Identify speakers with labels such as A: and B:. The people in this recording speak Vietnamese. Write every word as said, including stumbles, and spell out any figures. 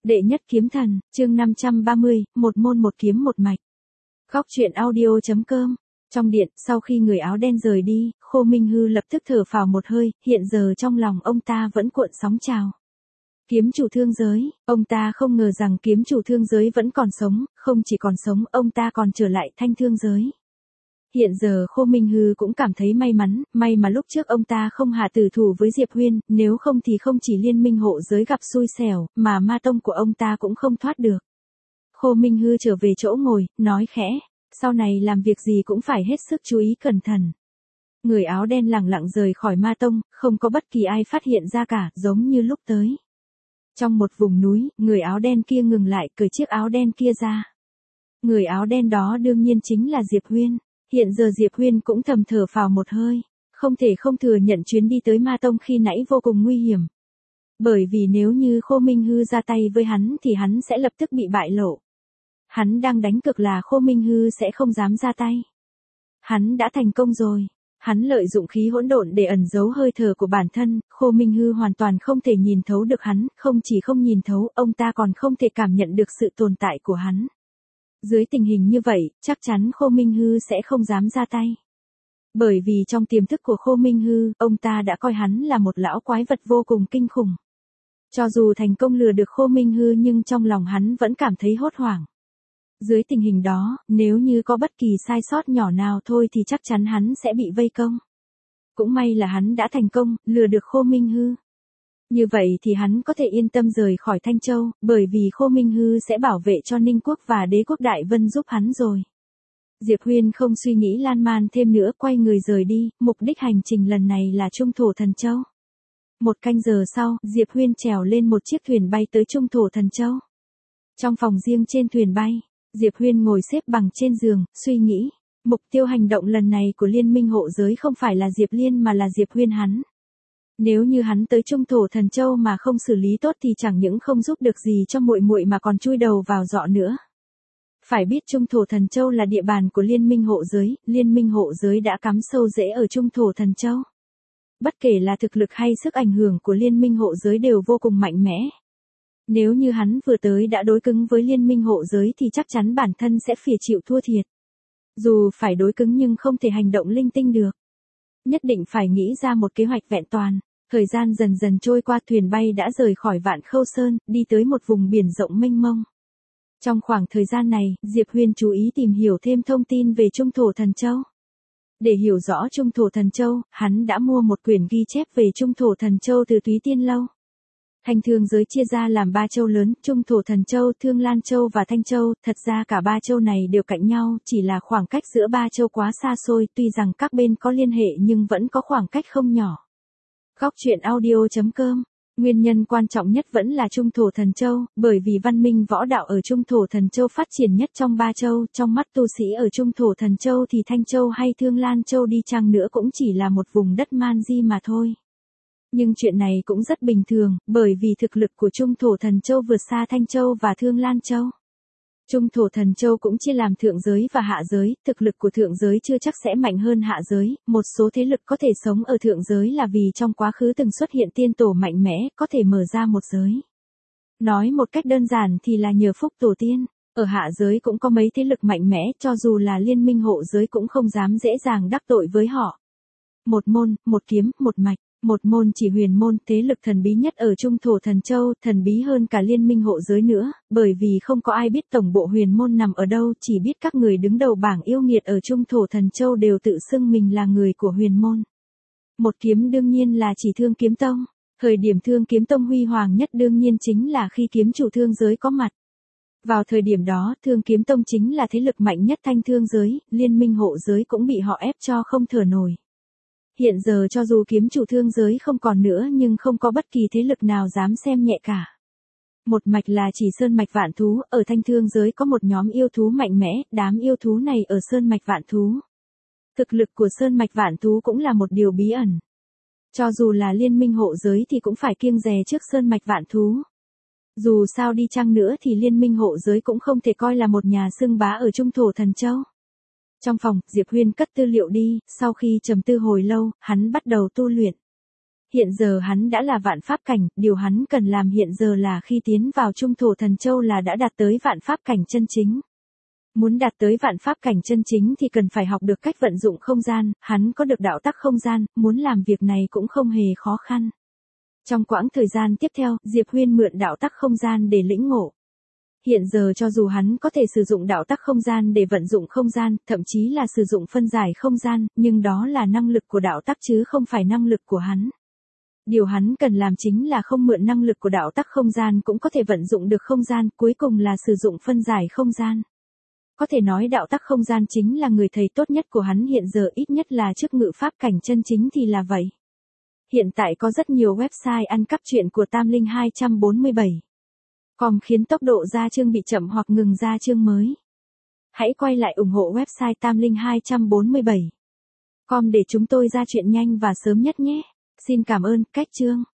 A: Đệ nhất kiếm thần, chương năm trăm ba mươi, một môn một kiếm một mạch. Góc truyện audio.com. Trong điện, sau khi người áo đen rời đi, Khô Minh Hư lập tức thở phào một hơi, hiện giờ trong lòng ông ta vẫn cuộn sóng trào. Kiếm chủ thương giới, ông ta không ngờ rằng kiếm chủ thương giới vẫn còn sống, không chỉ còn sống, ông ta còn trở lại thanh thương giới. Hiện giờ Khô Minh Hư cũng cảm thấy may mắn, may mà lúc trước ông ta không hạ tử thủ với Diệp Huyên, nếu không thì không chỉ liên minh hộ giới gặp xui xẻo, mà ma tông của ông ta cũng không thoát được. Khô Minh Hư trở về chỗ ngồi, nói khẽ, sau này làm việc gì cũng phải hết sức chú ý cẩn thận. Người áo đen lẳng lặng rời khỏi ma tông, không có bất kỳ ai phát hiện ra cả, giống như lúc tới. Trong một vùng núi, người áo đen kia ngừng lại, cởi chiếc áo đen kia ra. Người áo đen đó đương nhiên chính là Diệp Huyên. Hiện giờ Diệp Huyên cũng thầm thở phào một hơi, không thể không thừa nhận chuyến đi tới Ma Tông khi nãy vô cùng nguy hiểm. Bởi vì nếu như Khô Minh Hư ra tay với hắn thì hắn sẽ lập tức bị bại lộ. Hắn đang đánh cược là Khô Minh Hư sẽ không dám ra tay. Hắn đã thành công rồi. Hắn lợi dụng khí hỗn độn để ẩn giấu hơi thở của bản thân, Khô Minh Hư hoàn toàn không thể nhìn thấu được hắn, không chỉ không nhìn thấu, ông ta còn không thể cảm nhận được sự tồn tại của hắn. Dưới tình hình như vậy, chắc chắn Khô Minh Hư sẽ không dám ra tay. Bởi vì trong tiềm thức của Khô Minh Hư, ông ta đã coi hắn là một lão quái vật vô cùng kinh khủng. Cho dù thành công lừa được Khô Minh Hư nhưng trong lòng hắn vẫn cảm thấy hốt hoảng. Dưới tình hình đó, nếu như có bất kỳ sai sót nhỏ nào thôi thì chắc chắn hắn sẽ bị vây công. Cũng may là hắn đã thành công, lừa được Khô Minh Hư. Như vậy thì hắn có thể yên tâm rời khỏi Thanh Châu, bởi vì Khô Minh Hư sẽ bảo vệ cho Ninh Quốc và Đế Quốc Đại Vân giúp hắn rồi. Diệp Huyên không suy nghĩ lan man thêm nữa, quay người rời đi, mục đích hành trình lần này là Trung Thổ Thần Châu. Một canh giờ sau, Diệp Huyên trèo lên một chiếc thuyền bay tới Trung Thổ Thần Châu. Trong phòng riêng trên thuyền bay, Diệp Huyên ngồi xếp bằng trên giường, suy nghĩ, mục tiêu hành động lần này của Liên minh hộ giới không phải là Diệp Liên mà là Diệp Huyên hắn. Nếu như hắn tới Trung Thổ Thần Châu mà không xử lý tốt thì chẳng những không giúp được gì cho muội muội mà còn chui đầu vào giọ nữa. Phải biết Trung Thổ Thần Châu là địa bàn của Liên minh hộ giới, Liên minh hộ giới đã cắm sâu rễ ở Trung Thổ Thần Châu. Bất kể là thực lực hay sức ảnh hưởng của Liên minh hộ giới đều vô cùng mạnh mẽ. Nếu như hắn vừa tới đã đối cứng với Liên minh hộ giới thì chắc chắn bản thân sẽ phải chịu thua thiệt. Dù phải đối cứng nhưng không thể hành động linh tinh được. Nhất định phải nghĩ ra một kế hoạch vẹn toàn. Thời gian dần dần trôi qua, thuyền bay đã rời khỏi Vạn Khâu Sơn, đi tới một vùng biển rộng mênh mông. Trong khoảng thời gian này, Diệp Huyên chú ý tìm hiểu thêm thông tin về Trung Thổ Thần Châu. Để hiểu rõ Trung Thổ Thần Châu, hắn đã mua một quyển ghi chép về Trung Thổ Thần Châu từ Túy Tiên Lâu. Thanh thương giới chia ra làm ba châu lớn, Trung Thổ Thần Châu, Thương Lan Châu và Thanh Châu, thật ra cả ba châu này đều cạnh nhau, chỉ là khoảng cách giữa ba châu quá xa xôi, tuy rằng các bên có liên hệ nhưng vẫn có khoảng cách không nhỏ. Góc truyện audio.com. Nguyên nhân quan trọng nhất vẫn là Trung Thổ Thần Châu, bởi vì văn minh võ đạo ở Trung Thổ Thần Châu phát triển nhất trong ba châu, trong mắt tu sĩ ở Trung Thổ Thần Châu thì Thanh Châu hay Thương Lan Châu đi chăng nữa cũng chỉ là một vùng đất man di mà thôi. Nhưng chuyện này cũng rất bình thường, bởi vì thực lực của Trung Thổ Thần Châu vượt xa Thanh Châu và Thương Lan Châu. Trung Thổ Thần Châu cũng chia làm thượng giới và hạ giới, thực lực của thượng giới chưa chắc sẽ mạnh hơn hạ giới, một số thế lực có thể sống ở thượng giới là vì trong quá khứ từng xuất hiện tiên tổ mạnh mẽ, có thể mở ra một giới. Nói một cách đơn giản thì là nhờ phúc tổ tiên, ở hạ giới cũng có mấy thế lực mạnh mẽ, cho dù là liên minh hộ giới cũng không dám dễ dàng đắc tội với họ. Một môn, một kiếm, một mạch. Một môn chỉ huyền môn, thế lực thần bí nhất ở Trung Thổ Thần Châu, thần bí hơn cả liên minh hộ giới nữa, bởi vì không có ai biết tổng bộ huyền môn nằm ở đâu, chỉ biết các người đứng đầu bảng yêu nghiệt ở Trung Thổ Thần Châu đều tự xưng mình là người của huyền môn. Một kiếm đương nhiên là chỉ Thương Kiếm Tông, thời điểm Thương Kiếm Tông huy hoàng nhất đương nhiên chính là khi kiếm chủ thương giới có mặt. Vào thời điểm đó, Thương Kiếm Tông chính là thế lực mạnh nhất thanh thương giới, liên minh hộ giới cũng bị họ ép cho không thở nổi. Hiện giờ cho dù kiếm chủ thương giới không còn nữa nhưng không có bất kỳ thế lực nào dám xem nhẹ cả. Một mạch là chỉ Sơn Mạch Vạn Thú, ở thanh thương giới có một nhóm yêu thú mạnh mẽ, đám yêu thú này ở Sơn Mạch Vạn Thú. Thực lực của Sơn Mạch Vạn Thú cũng là một điều bí ẩn. Cho dù là liên minh hộ giới thì cũng phải kiêng dè trước Sơn Mạch Vạn Thú. Dù sao đi chăng nữa thì liên minh hộ giới cũng không thể coi là một nhà xưng bá ở Trung Thổ Thần Châu. Trong phòng, Diệp Huyên cất tư liệu đi, sau khi trầm tư hồi lâu, hắn bắt đầu tu luyện. Hiện giờ hắn đã là vạn pháp cảnh, điều hắn cần làm hiện giờ là khi tiến vào trung thổ thần châu là đã đạt tới vạn pháp cảnh chân chính. Muốn đạt tới vạn pháp cảnh chân chính thì cần phải học được cách vận dụng không gian, hắn có được đạo tắc không gian, muốn làm việc này cũng không hề khó khăn. Trong quãng thời gian tiếp theo, Diệp Huyên mượn đạo tắc không gian để lĩnh ngộ. Hiện giờ cho dù hắn có thể sử dụng đạo tắc không gian để vận dụng không gian, thậm chí là sử dụng phân giải không gian, nhưng đó là năng lực của đạo tắc chứ không phải năng lực của hắn. Điều hắn cần làm chính là không mượn năng lực của đạo tắc không gian cũng có thể vận dụng được không gian, cuối cùng là sử dụng phân giải không gian. Có thể nói đạo tắc không gian chính là người thầy tốt nhất của hắn hiện giờ, ít nhất là trước ngự pháp cảnh chân chính thì là vậy. Hiện tại có rất nhiều website ăn cắp truyện của Tam Linh hai bốn bảy. Com khiến tốc độ ra chương bị chậm hoặc ngừng ra chương mới. Hãy quay lại ủng hộ website Tam Linh hai bốn bảy. Com để chúng tôi ra chuyện nhanh và sớm nhất nhé. Xin cảm ơn, cách chương.